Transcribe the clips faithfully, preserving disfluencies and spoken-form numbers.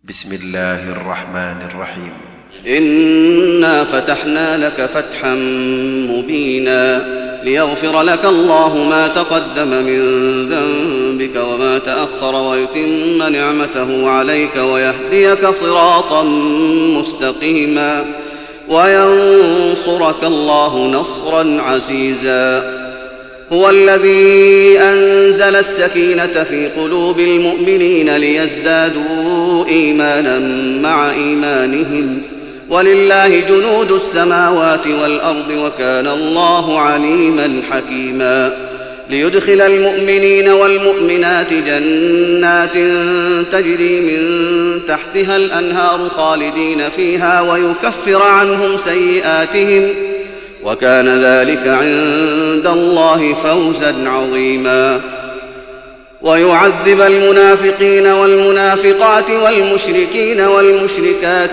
بسم الله الرحمن الرحيم. إنا فتحنا لك فتحا مبينا ليغفر لك الله ما تقدم من ذنبك وما تأخر ويتم نعمته عليك ويهديك صراطا مستقيما وينصرك الله نصرا عزيزا. هو الذي أنزل السكينة في قلوب المؤمنين ليزدادوا إيمانا مع إيمانهم ولله جنود السماوات والأرض وكان الله عليما حكيما. ليدخل المؤمنين والمؤمنات جنات تجري من تحتها الأنهار خالدين فيها ويكفر عنهم سيئاتهم وكان ذلك عند الله فوزا عظيما. ويعذب المنافقين والمنافقات والمشركين والمشركات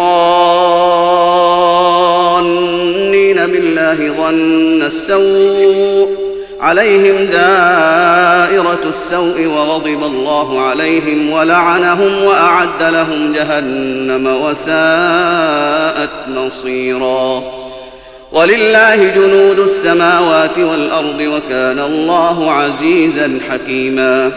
الظانين بالله ظن السوء عليهم دائرة السوء وغضب الله عليهم ولعنهم وأعد لهم جهنم وساءت مصيرا. ولله جنود السماوات والأرض وكان الله عزيزا حكيما.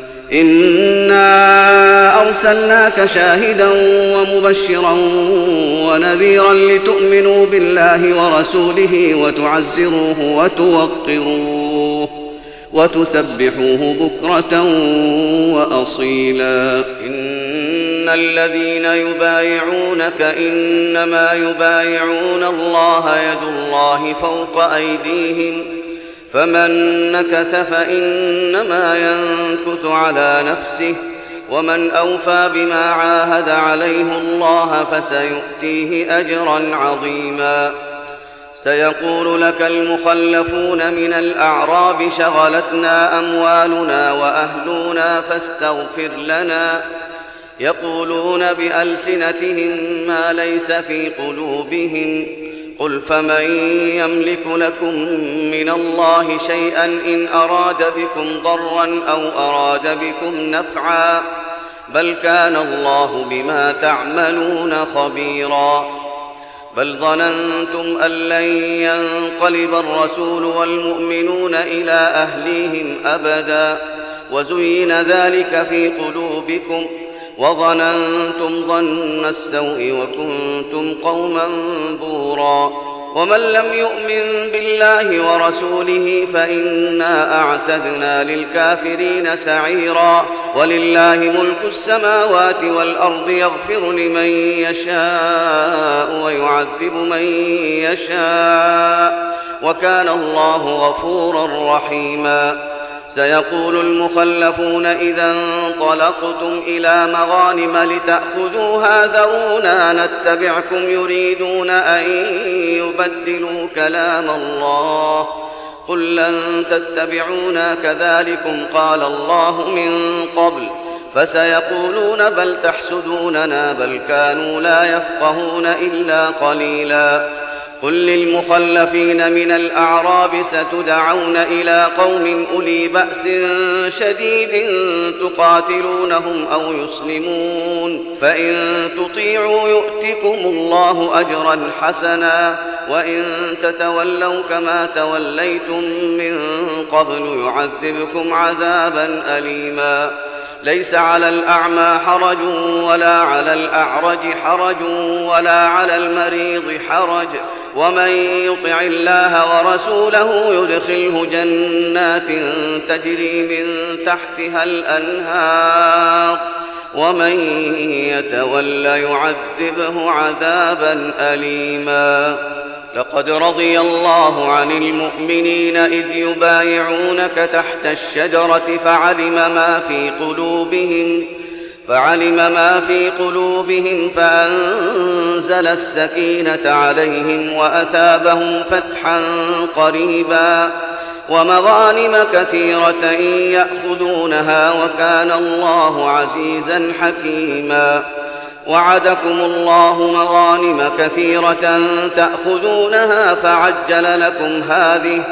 إنا أرسلناك شاهدا ومبشرا ونذيرا لتؤمنوا بالله ورسوله وتعزروه وتوقروه وتسبحوه بكرة وأصيلا. إن الذين يبايعونك إنما يبايعون الله يد الله فوق أيديهم فمن نكث فإنما ينكث على نفسه ومن أوفى بما عاهد عليه الله فسيؤتيه أجرا عظيما. سيقول لك المخلفون من الأعراب شغلتنا أموالنا وأهلنا فاستغفر لنا يقولون بألسنتهم ما ليس في قلوبهم قل فمن يملك لكم من الله شيئا إن أراد بكم ضرا أو أراد بكم نفعا بل كان الله بما تعملون خبيرا. بل ظننتم أن لن ينقلب الرسول والمؤمنون إلى أهليهم أبدا وزين ذلك في قلوبكم وظننتم ظن السوء وكنتم قوما بورا. ومن لم يؤمن بالله ورسوله فإنا أعتدنا للكافرين سعيرا. ولله ملك السماوات والأرض يغفر لمن يشاء ويعذب من يشاء وكان الله غفورا رحيما. سيقول المخلفون إذا انطلقتم إلى مغانم لتأخذوها ذرونا نتبعكم يريدون أن يبدلوا كلام الله قل لن تتبعونا كذلكم قال الله من قبل فسيقولون بل تحسدوننا بل كانوا لا يفقهون إلا قليلا. قل للمخلفين من الأعراب ستدعون إلى قوم أولي بأس شديد تقاتلونهم أو يسلمون فإن تطيعوا يؤتكم الله أجرا حسنا وإن تتولوا كما توليتم من قبل يعذبكم عذابا أليما. ليس على الأعمى حرج ولا على الأعرج حرج ولا على المريض حرج ومن يطع الله ورسوله يدخله جنات تجري من تحتها الأنهار ومن يتول يعذبه عذابا أليما. لقد رضي الله عن المؤمنين إذ يبايعونك تحت الشجرة فعلم ما في قلوبهم فعلم ما في قلوبهم فأنزل السكينة عليهم وأثابهم فتحا قريبا ومغانم كثيرة يأخذونها وكان الله عزيزا حكيما. وعدكم الله مغانم كثيرة تأخذونها فعجل لكم هذه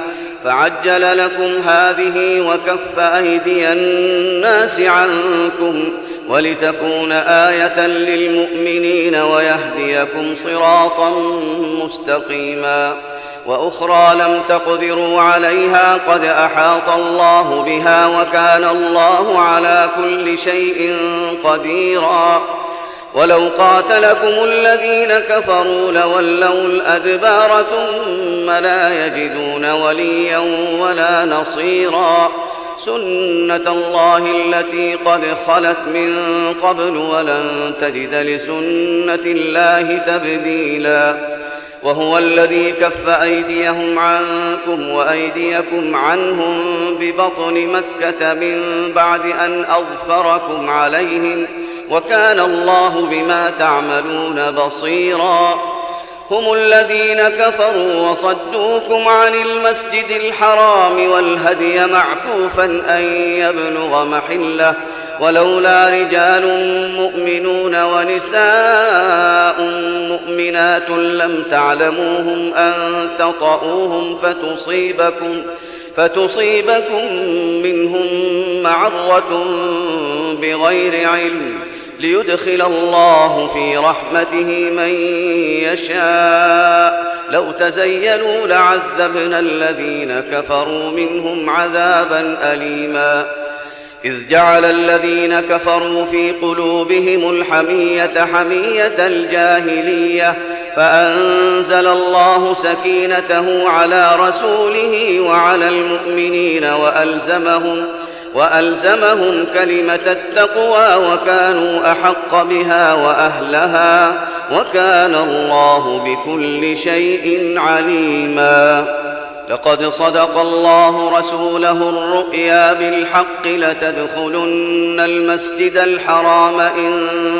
فعجل لكم هذه وكف أيدي الناس عنكم ولتكون آية للمؤمنين ويهديكم صراطا مستقيما. وأخرى لم تقدروا عليها قد أحاط الله بها وكان الله على كل شيء قديرا. ولو قاتلكم الذين كفروا لولوا الأدبار ثم لا يجدون وليا ولا نصيرا. سنة الله التي قد خلت من قبل ولن تجد لسنة الله تبديلا. وهو الذي كف أيديهم عنكم وأيديكم عنهم ببطن مكة من بعد أن أظفركم عليهم وكان الله بما تعملون بصيرا. هم الذين كفروا وصدوكم عن المسجد الحرام والهدي معكوفا أن يبلغ محله ولولا رجال مؤمنون ونساء مؤمنات لم تعلموهم أن تطؤوهم فتصيبكم, فتصيبكم منهم معرة بغير علم ليدخل الله في رحمته من يشاء. لو تزيلوا لعذبنا الذين كفروا منهم عذابا أليما. إذ جعل الذين كفروا في قلوبهم الحمية حمية الجاهلية فأنزل الله سكينته على رسوله وعلى المؤمنين وألزمهم وألزمهم كلمة التقوى وكانوا أحق بها وأهلها وكان الله بكل شيء عليما. لقد صدق الله رسوله الرؤيا بالحق لتدخلن المسجد الحرام إن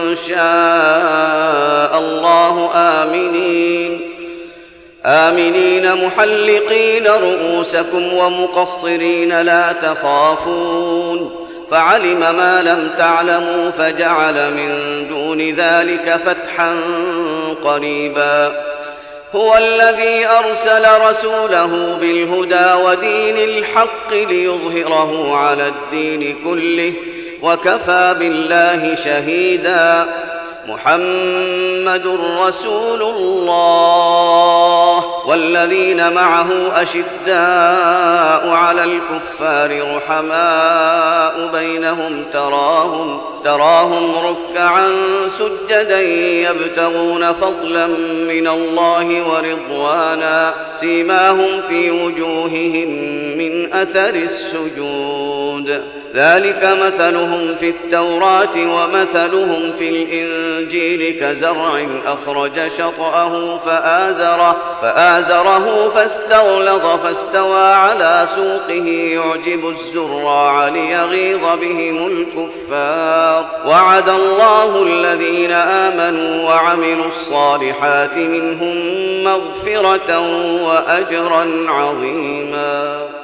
شاء الله آمنين آمنين محلقين رؤوسكم ومقصرين لا تخافون فعلم ما لم تعلموا فجعل من دون ذلك فتحا قريبا. هو الذي أرسل رسوله بالهدى ودين الحق ليظهره على الدين كله وكفى بالله شهيدا. محمد رسول الله والذين معه أشداء على الكفار رحماء بينهم تراهم, تراهم ركعا سجدا يبتغون فضلا من الله ورضوانا سيماهم في وجوههم من أثر السجود ذلك مثلهم في التوراة ومثلهم في الإنجيل كزرع أخرج شطأه فآزره, فآزره فاستغلظ فاستوى على سوقه يعجب الزراع ليغيظ بهم الكفار. وعد الله الذين آمنوا وعملوا الصالحات منهم مغفرة وأجرا عظيما.